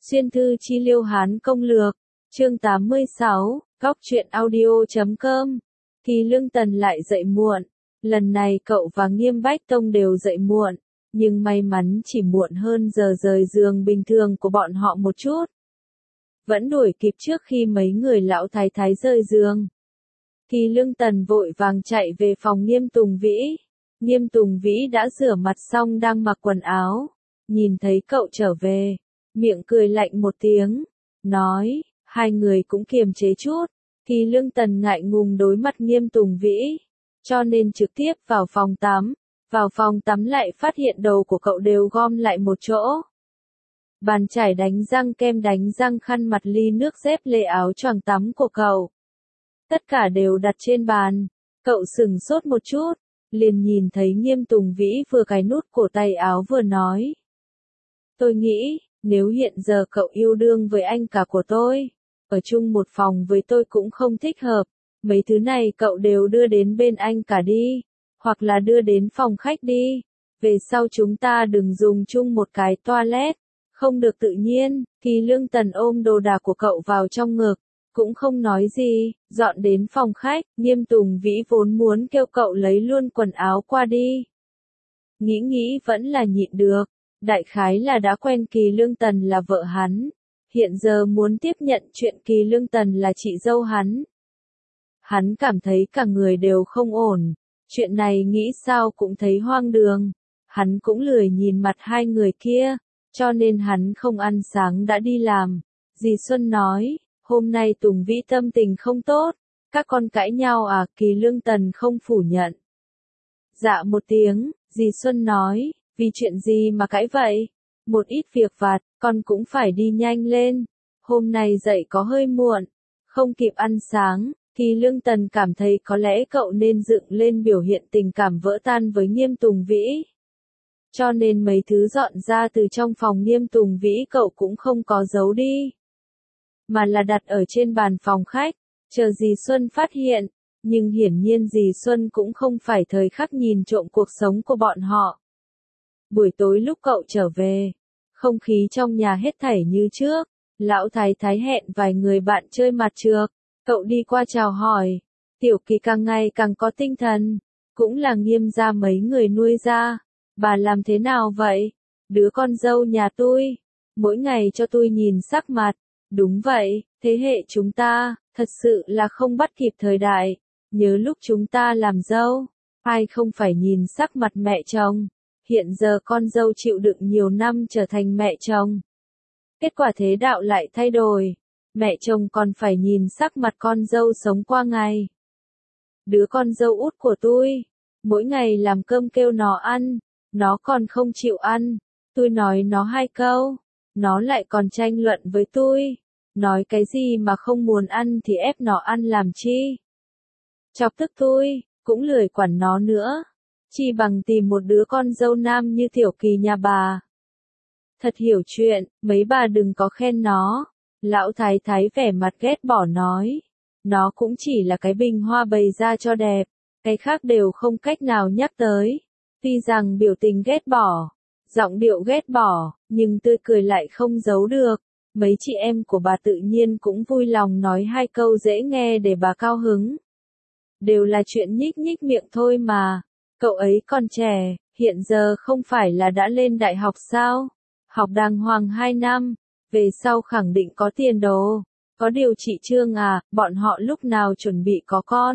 Xuyên thư chi liêu Hán công lược, chương 86, góc truyện audio.com. Kỳ Lương Tần lại dậy muộn, lần này cậu và Nghiêm Bách Tông đều dậy muộn, nhưng may mắn chỉ muộn hơn giờ rời giường bình thường của bọn họ một chút. Vẫn đuổi kịp trước khi mấy người lão thái thái rời giường. Kỳ Lương Tần vội vàng chạy về phòng Nghiêm Tùng Vĩ. Nghiêm Tùng Vĩ đã rửa mặt xong đang mặc quần áo, nhìn thấy cậu trở về, miệng cười lạnh một tiếng, nói, hai người cũng kiềm chế chút. Kỳ Lương Tần ngại ngùng đối mặt Nghiêm Tùng Vĩ, cho nên trực tiếp vào phòng tắm. Vào phòng tắm lại phát hiện đầu của cậu đều gom lại một chỗ. Bàn chải đánh răng, kem đánh răng, khăn mặt, ly nước, dép lê, áo choàng tắm của cậu, tất cả đều đặt trên bàn. Cậu sửng sốt một chút, liền nhìn thấy Nghiêm Tùng Vĩ vừa cài nút cổ tay áo vừa nói. Tôi nghĩ, nếu hiện giờ cậu yêu đương với anh cả của tôi, ở chung một phòng với tôi cũng không thích hợp, mấy thứ này cậu đều đưa đến bên anh cả đi, hoặc là đưa đến phòng khách đi, về sau chúng ta đừng dùng chung một cái toilet, không được tự nhiên. Kỳ Lương Tần ôm đồ đạc của cậu vào trong ngực, cũng không nói gì, dọn đến phòng khách. Nghiêm Tùng Vĩ vốn muốn kêu cậu lấy luôn quần áo qua đi, nghĩ vẫn là nhịn được, đại khái là đã quen Kỳ Lương Tần là vợ hắn, hiện giờ muốn tiếp nhận chuyện Kỳ Lương Tần là chị dâu hắn. Hắn cảm thấy cả người đều không ổn, chuyện này nghĩ sao cũng thấy hoang đường, hắn cũng lười nhìn mặt hai người kia, cho nên hắn không ăn sáng đã đi làm. Dì Xuân nói, hôm nay Tùng Vĩ tâm tình không tốt, các con cãi nhau à? Kỳ Lương Tần không phủ nhận. Dạ một tiếng, dì Xuân nói, vì chuyện gì mà cãi vậy? Một ít việc vặt, con cũng phải đi nhanh lên. Hôm nay dậy có hơi muộn, không kịp ăn sáng. Kỳ Lương Tần cảm thấy có lẽ cậu nên dựng lên biểu hiện tình cảm vỡ tan với Nghiêm Tùng Vĩ. Cho nên mấy thứ dọn ra từ trong phòng Nghiêm Tùng Vĩ cậu cũng không có giấu đi, mà là đặt ở trên bàn phòng khách, chờ dì Xuân phát hiện. Nhưng hiển nhiên dì Xuân cũng không phải thời khắc nhìn trộm cuộc sống của bọn họ. Buổi tối lúc cậu trở về, không khí trong nhà hết thảy như trước, lão thái thái hẹn vài người bạn chơi mặt trược, cậu đi qua chào hỏi. Tiểu Kỳ càng ngày càng có tinh thần, cũng là Nghiêm gia mấy người nuôi ra. Bà làm thế nào vậy? Đứa con dâu nhà tôi, mỗi ngày cho tôi nhìn sắc mặt. Đúng vậy, thế hệ chúng ta, thật sự là không bắt kịp thời đại. Nhớ lúc chúng ta làm dâu, ai không phải nhìn sắc mặt mẹ chồng. Hiện giờ con dâu chịu đựng nhiều năm trở thành mẹ chồng, kết quả thế đạo lại thay đổi, mẹ chồng còn phải nhìn sắc mặt con dâu sống qua ngày. Đứa con dâu út của tôi, mỗi ngày làm cơm kêu nó ăn, nó còn không chịu ăn. Tôi nói nó hai câu, nó lại còn tranh luận với tôi, nói cái gì mà không muốn ăn thì ép nó ăn làm chi. Chọc tức tôi, cũng lười quản nó nữa, chi bằng tìm một đứa con dâu nam như Tiểu Kỳ nhà bà. Thật hiểu chuyện, mấy bà đừng có khen nó. Lão thái thái vẻ mặt ghét bỏ nói, nó cũng chỉ là cái bình hoa bày ra cho đẹp, cái khác đều không cách nào nhắc tới. Tuy rằng biểu tình ghét bỏ, giọng điệu ghét bỏ, nhưng tươi cười lại không giấu được. Mấy chị em của bà tự nhiên cũng vui lòng nói hai câu dễ nghe để bà cao hứng. Đều là chuyện nhích nhích miệng thôi mà. Cậu ấy còn trẻ, hiện giờ không phải là đã lên đại học sao? Học đàng hoàng 2 năm, về sau khẳng định có tiền đồ. Có điều chị Trương à, bọn họ lúc nào chuẩn bị có con?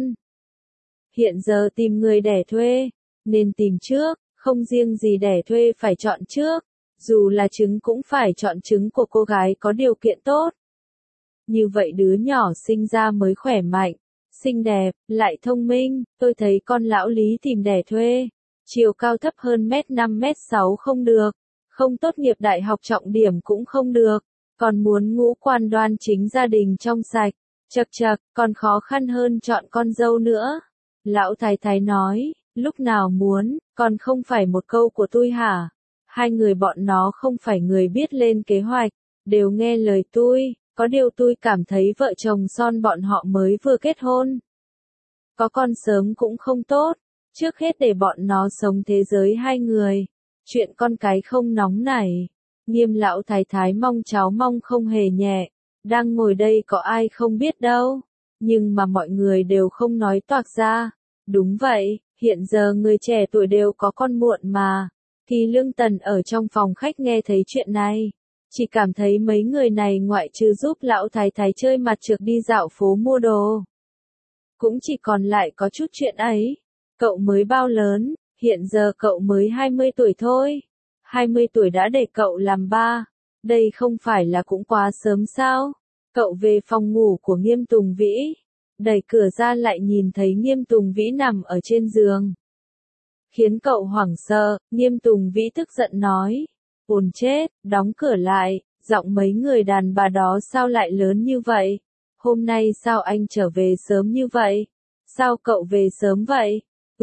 Hiện giờ tìm người đẻ thuê, nên tìm trước, không riêng gì đẻ thuê phải chọn trước, dù là trứng cũng phải chọn trứng của cô gái có điều kiện tốt. Như vậy đứa nhỏ sinh ra mới khỏe mạnh, xinh đẹp, lại thông minh. Tôi thấy con lão Lý tìm đẻ thuê, chiều cao thấp hơn mét 5 mét 6 không được, không tốt nghiệp đại học trọng điểm cũng không được, còn muốn ngũ quan đoan chính, gia đình trong sạch, chật chật, còn khó khăn hơn chọn con dâu nữa. Lão thái thái nói, lúc nào muốn, còn không phải một câu của tôi hả? Hai người bọn nó không phải người biết lên kế hoạch, đều nghe lời tôi. Có điều tôi cảm thấy vợ chồng son bọn họ mới vừa kết hôn, có con sớm cũng không tốt, trước hết để bọn nó sống thế giới hai người, chuyện con cái không nóng nảy. Nghiêm lão thái thái mong cháu mong không hề nhẹ, đang ngồi đây có ai không biết đâu, nhưng mà mọi người đều không nói toạc ra. Đúng vậy, hiện giờ người trẻ tuổi đều có con muộn mà. Kỳ Lương Tần ở trong phòng khách nghe thấy chuyện này, chỉ cảm thấy mấy người này ngoại trừ giúp lão thái thái chơi mặt trược đi dạo phố mua đồ, cũng chỉ còn lại có chút chuyện ấy. Cậu mới bao lớn, hiện giờ cậu mới 20 tuổi thôi. 20 tuổi đã để cậu làm ba, đây không phải là cũng quá sớm sao? Cậu về phòng ngủ của Nghiêm Tùng Vĩ, đẩy cửa ra lại nhìn thấy Nghiêm Tùng Vĩ nằm ở trên giường. Khiến cậu hoảng sợ, Nghiêm Tùng Vĩ tức giận nói, ồn chết, đóng cửa lại, giọng mấy người đàn bà đó sao lại lớn như vậy? Hôm nay sao anh trở về sớm như vậy? Sao cậu về sớm vậy?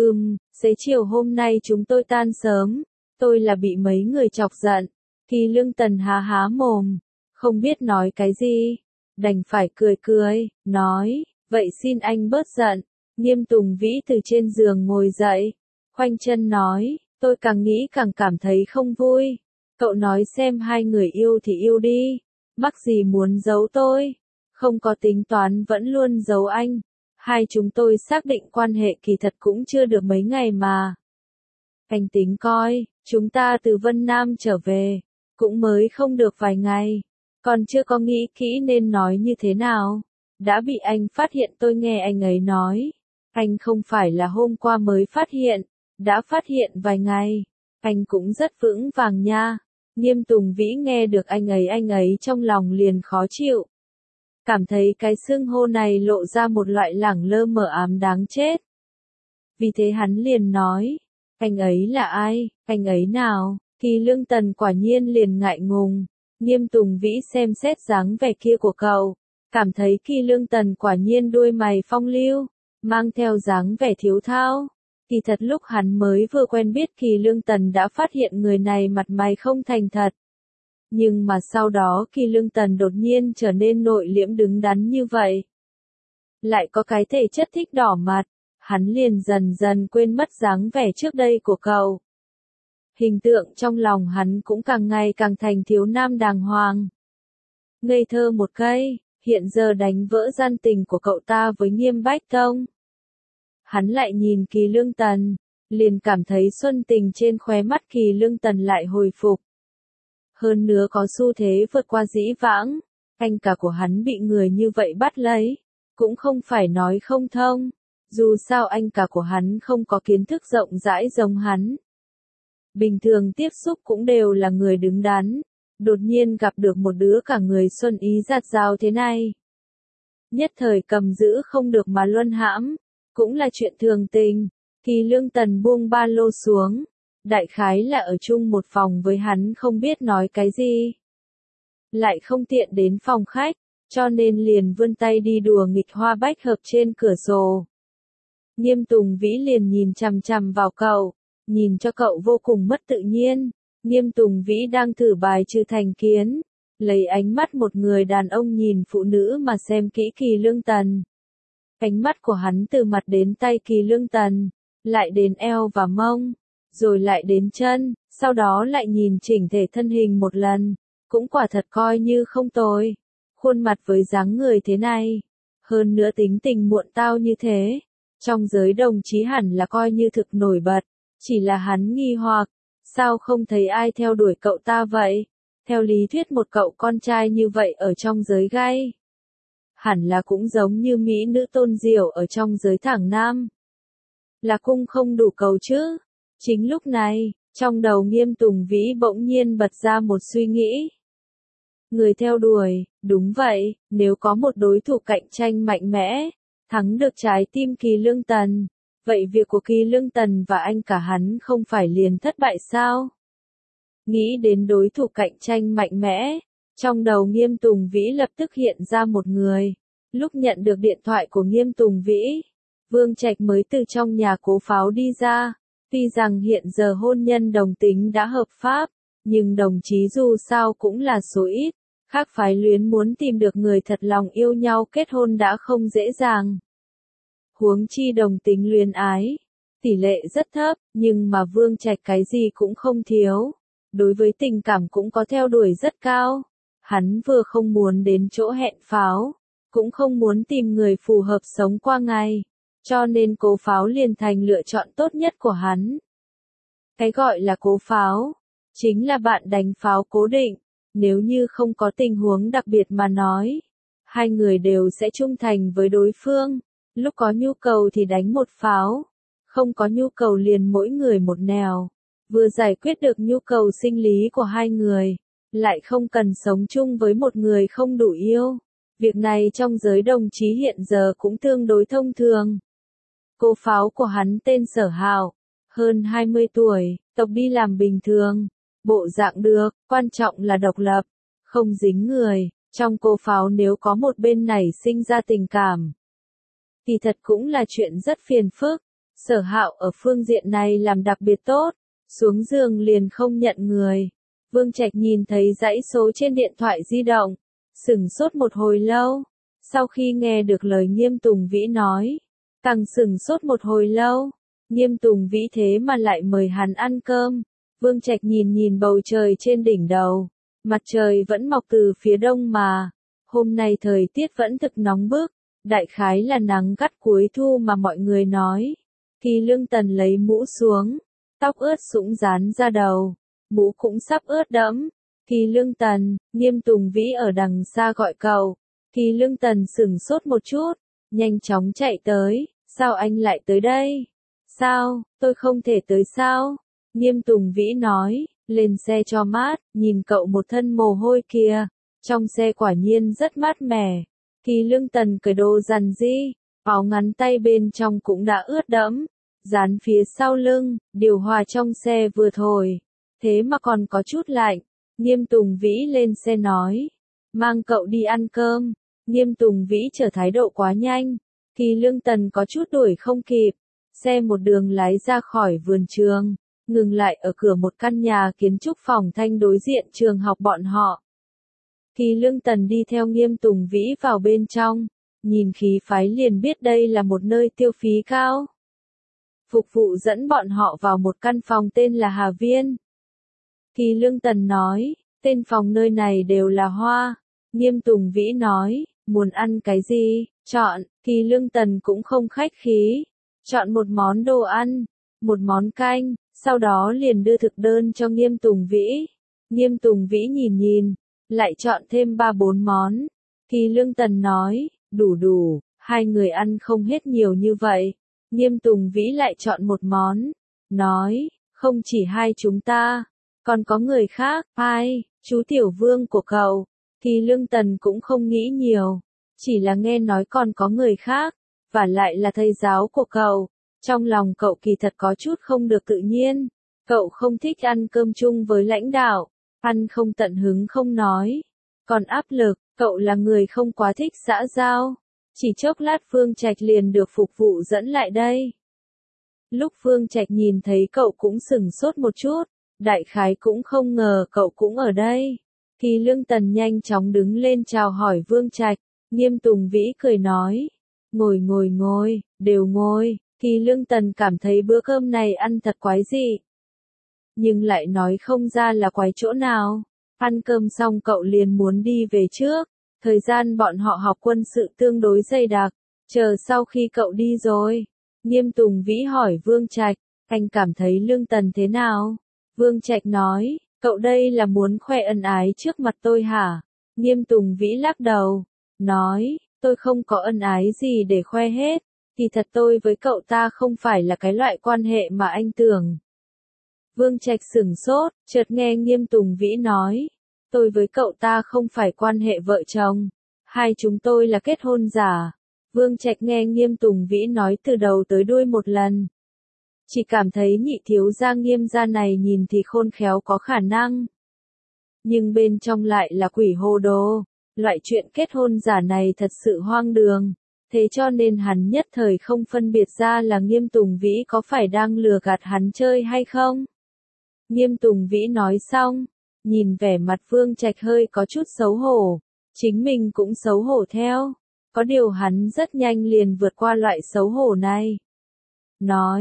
Xế chiều hôm nay chúng tôi tan sớm, tôi là bị mấy người chọc giận. Thì Lương Tần há há mồm, không biết nói cái gì, đành phải cười cười, nói, vậy xin anh bớt giận. Nghiêm Tùng Vĩ từ trên giường ngồi dậy, khoanh chân nói, tôi càng nghĩ càng cảm thấy không vui. Cậu nói xem hai người yêu thì yêu đi, mắc gì muốn giấu tôi, không có tính toán vẫn luôn giấu anh. Hai chúng tôi xác định quan hệ kỳ thật cũng chưa được mấy ngày mà. Anh tính coi, chúng ta từ Vân Nam trở về, cũng mới không được vài ngày, còn chưa có nghĩ kỹ nên nói như thế nào. Đã bị anh phát hiện, tôi nghe anh ấy nói. Anh không phải là hôm qua mới phát hiện, đã phát hiện vài ngày. Anh cũng rất vững vàng nha. Nghiêm Tùng Vĩ nghe được anh ấy trong lòng liền khó chịu. Cảm thấy cái xưng hô này lộ ra một loại lẳng lơ mờ ám đáng chết. Vì thế hắn liền nói, anh ấy là ai, anh ấy nào? Thì Lương Tần quả nhiên liền ngại ngùng. Nghiêm Tùng Vĩ xem xét dáng vẻ kia của cậu, cảm thấy Kỳ Lương Tần quả nhiên đuôi mày phong lưu, mang theo dáng vẻ thiếu thao. Thì thật lúc hắn mới vừa quen biết Kỳ Lương Tần đã phát hiện người này mặt mày không thành thật. Nhưng mà sau đó Kỳ Lương Tần đột nhiên trở nên nội liễm đứng đắn như vậy. Lại có cái thể chất thích đỏ mặt, hắn liền dần dần quên mất dáng vẻ trước đây của cậu. Hình tượng trong lòng hắn cũng càng ngày càng thành thiếu nam đàng hoàng. Ngây thơ một cây, hiện giờ đánh vỡ gian tình của cậu ta với Nghiêm Bách Tông. Hắn lại nhìn Kỳ Lương Tần, liền cảm thấy xuân tình trên khóe mắt Kỳ Lương Tần lại hồi phục. Hơn nữa có xu thế vượt qua dĩ vãng, anh cả của hắn bị người như vậy bắt lấy, cũng không phải nói không thông, dù sao anh cả của hắn không có kiến thức rộng rãi giống hắn. Bình thường tiếp xúc cũng đều là người đứng đắn, đột nhiên gặp được một đứa cả người xuân ý dạt dào thế này. Nhất thời cầm giữ không được mà luân hãm, cũng là chuyện thường tình. Thì Lương Tần buông ba lô xuống, đại khái là ở chung một phòng với hắn không biết nói cái gì. Lại không tiện đến phòng khách, cho nên liền vươn tay đi đùa nghịch hoa bách hợp trên cửa sổ. Nghiêm Tùng Vĩ liền nhìn chằm chằm vào cậu, nhìn cho cậu vô cùng mất tự nhiên. Nghiêm Tùng Vĩ đang thử bài trừ thành kiến, lấy ánh mắt một người đàn ông nhìn phụ nữ mà xem kỹ Kỳ Lương Tần. Ánh mắt của hắn từ mặt đến tay Kỳ Lương Tần, lại đến eo và mông, rồi lại đến chân, sau đó lại nhìn chỉnh thể thân hình một lần, cũng quả thật coi như không tồi. Khuôn mặt với dáng người thế này, hơn nữa tính tình muộn tao như thế, trong giới đồng chí hẳn là coi như thực nổi bật, chỉ là hắn nghi hoặc, sao không thấy ai theo đuổi cậu ta vậy? Theo lý thuyết một cậu con trai như vậy ở trong giới gay, hẳn là cũng giống như mỹ nữ Tôn Diệu ở trong giới thẳng nam. Là cung không đủ cầu chứ? Chính lúc này, trong đầu Nghiêm Tùng Vĩ bỗng nhiên bật ra một suy nghĩ. Người theo đuổi, đúng vậy, nếu có một đối thủ cạnh tranh mạnh mẽ, thắng được trái tim Kỳ Lương Tần, vậy việc của Kỳ Lương Tần và anh cả hắn không phải liền thất bại sao? Nghĩ đến đối thủ cạnh tranh mạnh mẽ, trong đầu Nghiêm Tùng Vĩ lập tức hiện ra một người. Lúc nhận được điện thoại của Nghiêm Tùng Vĩ, Vương Trạch mới từ trong nhà Cố Pháo đi ra. Tuy rằng hiện giờ hôn nhân đồng tính đã hợp pháp, nhưng đồng chí dù sao cũng là số ít. Khác phái luyến muốn tìm được người thật lòng yêu nhau kết hôn đã không dễ dàng. Huống chi đồng tính luyến ái, tỷ lệ rất thấp, nhưng mà Vương Trạch cái gì cũng không thiếu. đối với tình cảm cũng có theo đuổi rất cao. Hắn vừa không muốn đến chỗ hẹn pháo, cũng không muốn tìm người phù hợp sống qua ngày, cho nên Cố Pháo liền thành lựa chọn tốt nhất của hắn. Cái gọi là cố pháo, chính là bạn đánh pháo cố định, nếu như không có tình huống đặc biệt mà nói, hai người đều sẽ trung thành với đối phương, lúc có nhu cầu thì đánh một pháo, không có nhu cầu liền mỗi người một nèo, vừa giải quyết được nhu cầu sinh lý của hai người, lại không cần sống chung với một người không đủ yêu. Việc này trong giới đồng chí hiện giờ cũng tương đối thông thường. Cô pháo của hắn tên Sở Hạo, hơn 20 tuổi, tộc đi làm bình thường, bộ dạng được, quan trọng là độc lập, không dính người. Trong cô pháo nếu có một bên nảy sinh ra tình cảm, thì thật cũng là chuyện rất phiền phức. Sở Hạo ở phương diện này làm đặc biệt tốt, xuống giường liền không nhận người. Vương Trạch nhìn thấy dãy số trên điện thoại di động, sửng sốt một hồi lâu, sau khi nghe được lời Nghiêm Tùng Vĩ nói, càng sửng sốt một hồi lâu. Nghiêm Tùng Vĩ thế mà lại mời hắn ăn cơm. Vương Trạch nhìn nhìn bầu trời trên đỉnh đầu, mặt trời vẫn mọc từ phía đông mà, hôm nay thời tiết vẫn thực nóng bức, đại khái là nắng gắt cuối thu mà mọi người nói. Thì Lương Tần lấy mũ xuống, tóc ướt sũng dán ra đầu, mũ cũng sắp ướt đẫm. Thì Lương Tần, Nghiêm Tùng Vĩ ở đằng xa gọi cậu. Thì Lương Tần sửng sốt một chút, nhanh chóng chạy tới, sao anh lại tới đây? Sao, tôi không thể tới sao? Nghiêm Tùng Vĩ nói, lên xe cho mát, nhìn cậu một thân mồ hôi kìa, trong xe quả nhiên rất mát mẻ. Thì Lương Tần cởi đồ dằn di, áo ngắn tay bên trong cũng đã ướt đẫm, dán phía sau lưng, điều hòa trong xe vừa thổi, thế mà còn có chút lạnh. Nghiêm Tùng Vĩ lên xe nói, mang cậu đi ăn cơm. Nghiêm Tùng Vĩ trở thái độ quá nhanh, thì Lương Tần có chút đuổi không kịp. Xe một đường lái ra khỏi vườn trường, ngừng lại ở cửa một căn nhà kiến trúc phòng thanh đối diện trường học bọn họ. Thì Lương Tần đi theo Nghiêm Tùng Vĩ vào bên trong, nhìn khí phái liền biết đây là một nơi tiêu phí cao. Phục vụ dẫn bọn họ vào một căn phòng tên là Hà Viên. Thì Lương Tần nói, tên phòng nơi này đều là hoa. Nghiêm Tùng Vĩ nói, muốn ăn cái gì, chọn. Thì Lương Tần cũng không khách khí, chọn một món đồ ăn, một món canh, sau đó liền đưa thực đơn cho Nghiêm Tùng Vĩ. Nghiêm Tùng Vĩ nhìn nhìn, lại chọn thêm 3-4 món. Thì Lương Tần nói, đủ, hai người ăn không hết nhiều như vậy. Nghiêm Tùng Vĩ lại chọn một món, nói, không chỉ hai chúng ta, còn có người khác. Ai, chú Tiểu Vương của cậu. Thì Lương Tần cũng không nghĩ nhiều, chỉ là nghe nói còn có người khác, và lại là thầy giáo của cậu. Trong lòng cậu kỳ thật có chút không được tự nhiên, cậu không thích ăn cơm chung với lãnh đạo, ăn không tận hứng không nói, còn áp lực, cậu là người không quá thích xã giao. Chỉ chốc lát Vương Trạch liền được phục vụ dẫn lại đây. Lúc Vương Trạch nhìn thấy cậu cũng sửng sốt một chút, đại khái cũng không ngờ cậu cũng ở đây. Thì Lương Tần nhanh chóng đứng lên chào hỏi Vương Trạch. Nghiêm Tùng Vĩ cười nói, ngồi, đều ngồi. Thì Lương Tần cảm thấy bữa cơm này ăn thật quái dị, nhưng lại nói không ra là quái chỗ nào. Ăn cơm xong cậu liền muốn đi về trước, thời gian bọn họ học quân sự tương đối dày đặc, chờ sau khi cậu đi rồi. Nghiêm Tùng Vĩ hỏi Vương Trạch, anh cảm thấy Lương Tần thế nào? Vương Trạch nói, cậu đây là muốn khoe ân ái trước mặt tôi hả? Nghiêm Tùng Vĩ lắc đầu, nói, tôi không có ân ái gì để khoe hết, thì thật tôi với cậu ta không phải là cái loại quan hệ mà anh tưởng. Vương Trạch sửng sốt, chợt nghe Nghiêm Tùng Vĩ nói, tôi với cậu ta không phải quan hệ vợ chồng, hai chúng tôi là kết hôn giả. Vương Trạch nghe Nghiêm Tùng Vĩ nói từ đầu tới đuôi một lần, chỉ cảm thấy nhị thiếu gia Nghiêm gia này nhìn thì khôn khéo có khả năng, nhưng bên trong lại là quỷ hồ đồ. Loại chuyện kết hôn giả này thật sự hoang đường, thế cho nên hắn nhất thời không phân biệt ra là Nghiêm Tùng Vĩ có phải đang lừa gạt hắn chơi hay không. Nghiêm Tùng Vĩ nói xong, nhìn vẻ mặt Vương Trạch hơi có chút xấu hổ, chính mình cũng xấu hổ theo, có điều hắn rất nhanh liền vượt qua loại xấu hổ này. Nói,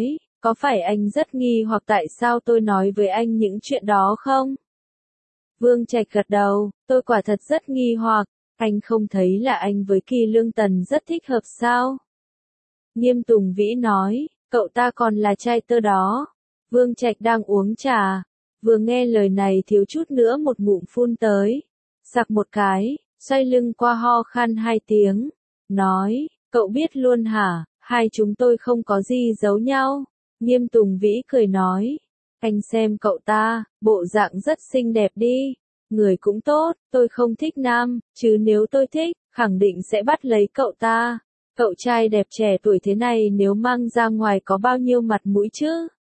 Có phải anh rất nghi hoặc tại sao tôi nói với anh những chuyện đó không? Vương Trạch gật đầu, tôi quả thật rất nghi hoặc, anh không thấy là anh với Kỳ Lương Tần rất thích hợp sao? Nghiêm Tùng Vĩ nói, cậu ta còn là trai tơ đó. Vương Trạch đang uống trà, vừa nghe lời này thiếu chút nữa một ngụm phun tới. Sặc một cái, xoay lưng qua ho khan 2 tiếng, nói, cậu biết luôn hả, hai chúng tôi không có gì giấu nhau. Nghiêm Tùng Vĩ cười nói, anh xem cậu ta, bộ dạng rất xinh đẹp đi, người cũng tốt, tôi không thích nam, chứ nếu tôi thích, khẳng định sẽ bắt lấy cậu ta. Cậu trai đẹp trẻ tuổi thế này nếu mang ra ngoài có bao nhiêu mặt mũi chứ?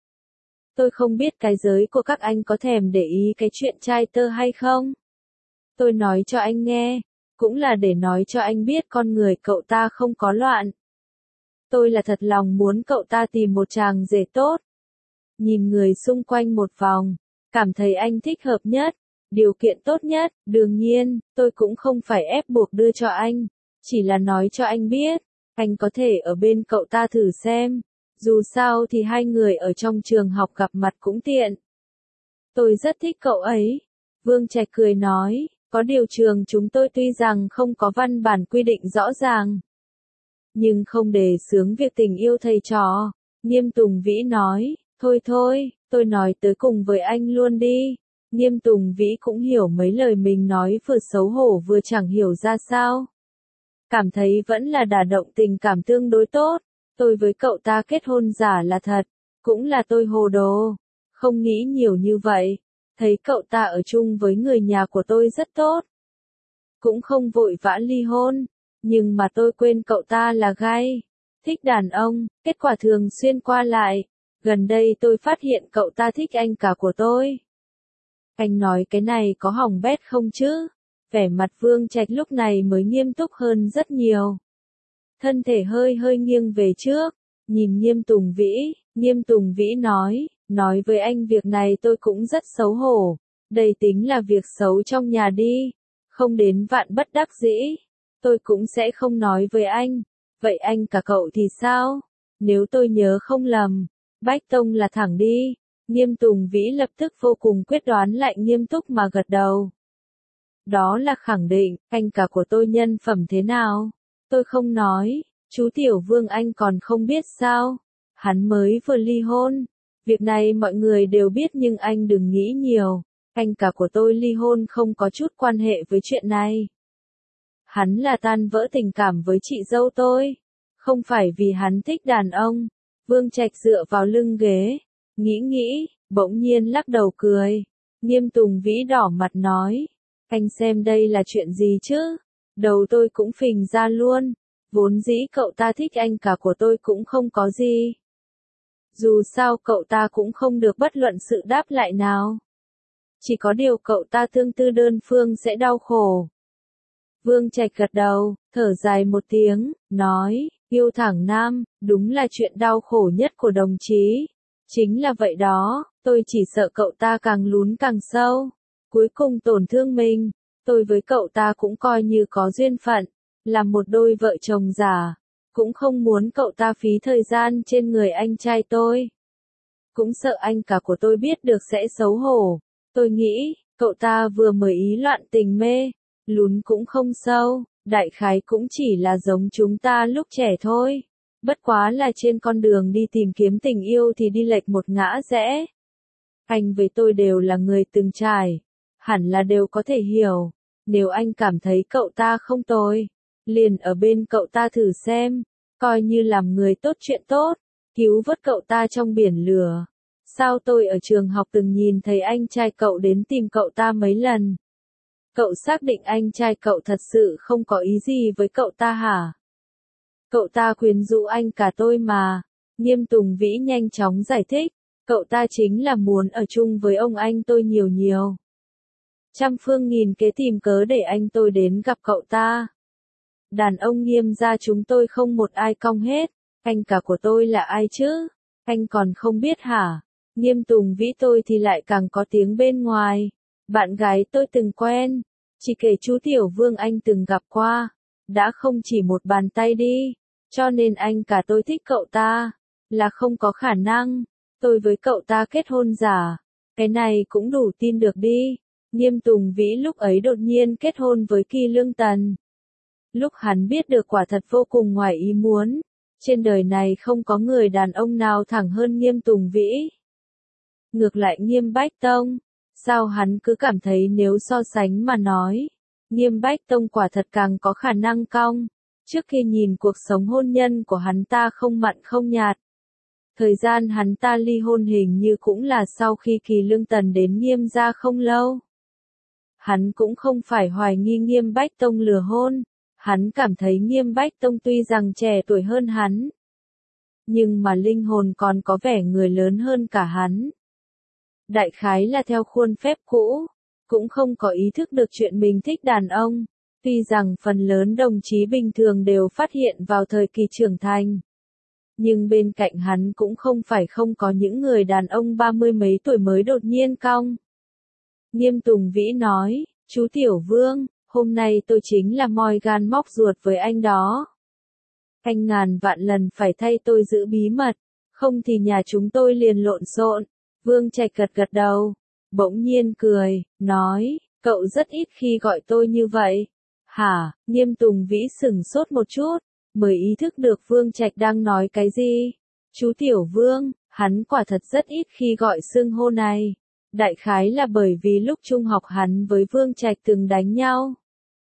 Tôi không biết cái giới của các anh có thèm để ý cái chuyện trai tơ hay không? Tôi nói cho anh nghe, cũng là để nói cho anh biết con người cậu ta không có loạn. Tôi là thật lòng muốn cậu ta tìm một chàng rể tốt. Nhìn người xung quanh một vòng, cảm thấy anh thích hợp nhất, điều kiện tốt nhất, đương nhiên, tôi cũng không phải ép buộc đưa cho anh, chỉ là nói cho anh biết, anh có thể ở bên cậu ta thử xem, dù sao thì hai người ở trong trường học gặp mặt cũng tiện. Tôi rất thích cậu ấy. Vương Trạch cười nói, có điều trường chúng tôi tuy rằng không có văn bản quy định rõ ràng, nhưng không đề xướng việc tình yêu thầy trò. Nghiêm Tùng Vĩ nói, thôi thôi, tôi nói tới cùng với anh luôn đi. Nghiêm Tùng Vĩ cũng hiểu mấy lời mình nói vừa xấu hổ vừa chẳng hiểu ra sao. Cảm thấy vẫn là đả động tình cảm tương đối tốt. Tôi với cậu ta kết hôn giả là thật, cũng là tôi hồ đồ, không nghĩ nhiều như vậy. Thấy cậu ta ở chung với người nhà của tôi rất tốt, cũng không vội vã ly hôn, nhưng mà tôi quên cậu ta là gay, thích đàn ông, kết quả thường xuyên qua lại. Gần đây tôi phát hiện cậu ta thích anh cả của tôi. Anh nói cái này có hỏng bét không chứ? Vẻ mặt Vương Trạch lúc này mới nghiêm túc hơn rất nhiều. Thân thể hơi hơi nghiêng về trước, nhìn Nghiêm Tùng Vĩ nói với anh việc này tôi cũng rất xấu hổ. Đây tính là việc xấu trong nhà đi, không đến vạn bất đắc dĩ. Tôi cũng sẽ không nói với anh. Vậy anh cả cậu thì sao? Nếu tôi nhớ không lầm, Bách Tông là thẳng đi. Nghiêm Tùng Vĩ lập tức vô cùng quyết đoán lại nghiêm túc mà gật đầu. Đó là khẳng định, anh cả của tôi nhân phẩm thế nào? Tôi không nói, chú Tiểu Vương anh còn không biết sao? Hắn mới vừa ly hôn. Việc này mọi người đều biết nhưng anh đừng nghĩ nhiều. Anh cả của tôi ly hôn không có chút quan hệ với chuyện này. Hắn là tan vỡ tình cảm với chị dâu tôi. Không phải vì hắn thích đàn ông. Vương Trạch dựa vào lưng ghế. Nghĩ, bỗng nhiên lắc đầu cười. Nghiêm Tùng Vĩ đỏ mặt nói. Anh xem đây là chuyện gì chứ? Đầu tôi cũng phình ra luôn. Vốn dĩ cậu ta thích anh cả của tôi cũng không có gì. Dù sao cậu ta cũng không được bất luận sự đáp lại nào. Chỉ có điều cậu ta tương tư đơn phương sẽ đau khổ. Vương Trạch gật đầu, thở dài một tiếng, nói, yêu thẳng nam, đúng là chuyện đau khổ nhất của đồng chí. Chính là vậy đó, tôi chỉ sợ cậu ta càng lún càng sâu. Cuối cùng tổn thương mình, tôi với cậu ta cũng coi như có duyên phận, là một đôi vợ chồng giả. Cũng không muốn cậu ta phí thời gian trên người anh trai tôi. Cũng sợ anh cả của tôi biết được sẽ xấu hổ. Tôi nghĩ, cậu ta vừa mới ý loạn tình mê, lún cũng không sâu, đại khái cũng chỉ là giống chúng ta lúc trẻ thôi. Bất quá là trên con đường đi tìm kiếm tình yêu thì đi lệch một ngã rẽ. Anh với tôi đều là người từng trải, hẳn là đều có thể hiểu. Nếu anh cảm thấy cậu ta không tồi, liền ở bên cậu ta thử xem, coi như làm người tốt chuyện tốt, cứu vớt cậu ta trong biển lửa. Sao tôi ở trường học từng nhìn thấy anh trai cậu đến tìm cậu ta mấy lần? Cậu xác định anh trai cậu thật sự không có ý gì với cậu ta hả? Cậu ta quyến rũ anh cả tôi mà. Nghiêm Tùng Vĩ nhanh chóng giải thích, cậu ta chính là muốn ở chung với ông anh tôi nhiều nhiều. Trăm phương nghìn kế tìm cớ để anh tôi đến gặp cậu ta. Đàn ông Nghiêm gia chúng tôi không một ai cong hết, anh cả của tôi là ai chứ? Anh còn không biết hả? Nghiêm Tùng Vĩ tôi thì lại càng có tiếng bên ngoài. Bạn gái tôi từng quen, chỉ kể chú Tiểu Vương anh từng gặp qua, đã không chỉ một bàn tay đi, cho nên anh cả tôi thích cậu ta. là không có khả năng. Tôi với cậu ta kết hôn giả. Cái này cũng đủ tin được đi. Nghiêm Tùng Vĩ lúc ấy đột nhiên kết hôn với Kỳ Lương Tần. Lúc hắn biết được quả thật vô cùng ngoài ý muốn. Trên đời này không có người đàn ông nào thẳng hơn Nghiêm Tùng Vĩ. Ngược lại Nghiêm Bách Tông, sao hắn cứ cảm thấy nếu so sánh mà nói, Nghiêm Bách Tông quả thật càng có khả năng cong. Trước khi nhìn cuộc sống hôn nhân của hắn ta không mặn không nhạt. Thời gian hắn ta ly hôn hình như cũng là sau khi Kỳ Lương Tần đến Nghiêm gia không lâu. Hắn cũng không phải hoài nghi Nghiêm Bách Tông lừa hôn. Hắn cảm thấy Nghiêm Bách Tông tuy rằng trẻ tuổi hơn hắn, nhưng mà linh hồn còn có vẻ người lớn hơn cả hắn. Đại khái là theo khuôn phép cũ, cũng không có ý thức được chuyện mình thích đàn ông. Tuy rằng phần lớn đồng chí bình thường đều phát hiện vào thời kỳ trưởng thành. Nhưng bên cạnh hắn cũng không phải không có những người đàn ông 30 mấy tuổi mới đột nhiên cong. Nghiêm Tùng Vĩ nói, chú Tiểu Vương, hôm nay tôi chính là moi gan móc ruột với anh đó. Anh ngàn vạn lần phải thay tôi giữ bí mật, không thì nhà chúng tôi liền lộn xộn. Vương Trạch gật gật đầu, bỗng nhiên cười, nói, cậu rất ít khi gọi tôi như vậy. Hả? Nghiêm Tùng Vĩ sửng sốt một chút, mới ý thức được Vương Trạch đang nói cái gì. Chú Tiểu Vương, hắn quả thật rất ít khi gọi xưng hô này. Đại khái là bởi vì lúc trung học hắn với Vương Trạch từng đánh nhau.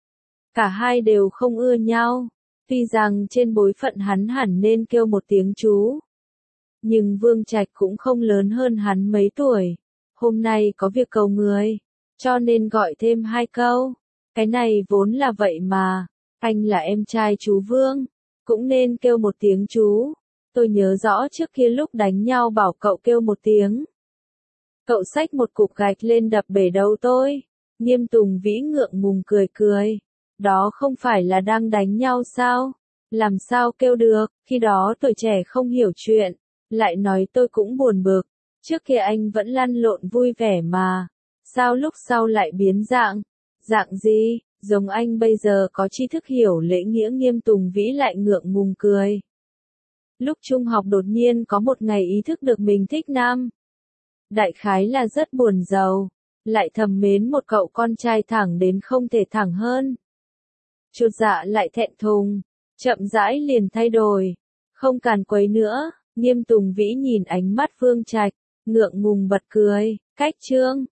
Cả hai đều không ưa nhau. Tuy rằng trên bối phận hắn hẳn nên kêu một tiếng chú. Nhưng Vương Trạch cũng không lớn hơn hắn mấy tuổi. Hôm nay có việc cầu người, cho nên gọi thêm 2 câu. Cái này vốn là vậy mà. Anh là em trai chú Vương, cũng nên kêu một tiếng chú. Tôi nhớ rõ trước kia lúc đánh nhau bảo cậu kêu một tiếng. Cậu xách một cục gạch lên đập bể đầu tôi. Nghiêm Tùng Vĩ ngượng ngùng cười cười. Đó không phải là đang đánh nhau sao? Làm sao kêu được, khi đó tuổi trẻ không hiểu chuyện. Lại nói tôi cũng buồn bực. Trước kia anh vẫn lăn lộn vui vẻ mà. Sao lúc sau lại biến dạng? Dạng gì? Giống anh bây giờ có tri thức hiểu lễ nghĩa. Nghiêm Tùng Vĩ lại ngượng ngùng cười. Lúc trung học đột nhiên có một ngày ý thức được mình thích nam. Đại khái là rất buồn giàu. Lại thầm mến một cậu con trai thẳng đến không thể thẳng hơn. Chột dạ lại thẹn thùng. Chậm rãi liền thay đổi. Không càn quấy nữa. Nghiêm Tùng Vĩ nhìn ánh mắt Vương Trạch, ngượng ngùng bật cười. Cách chương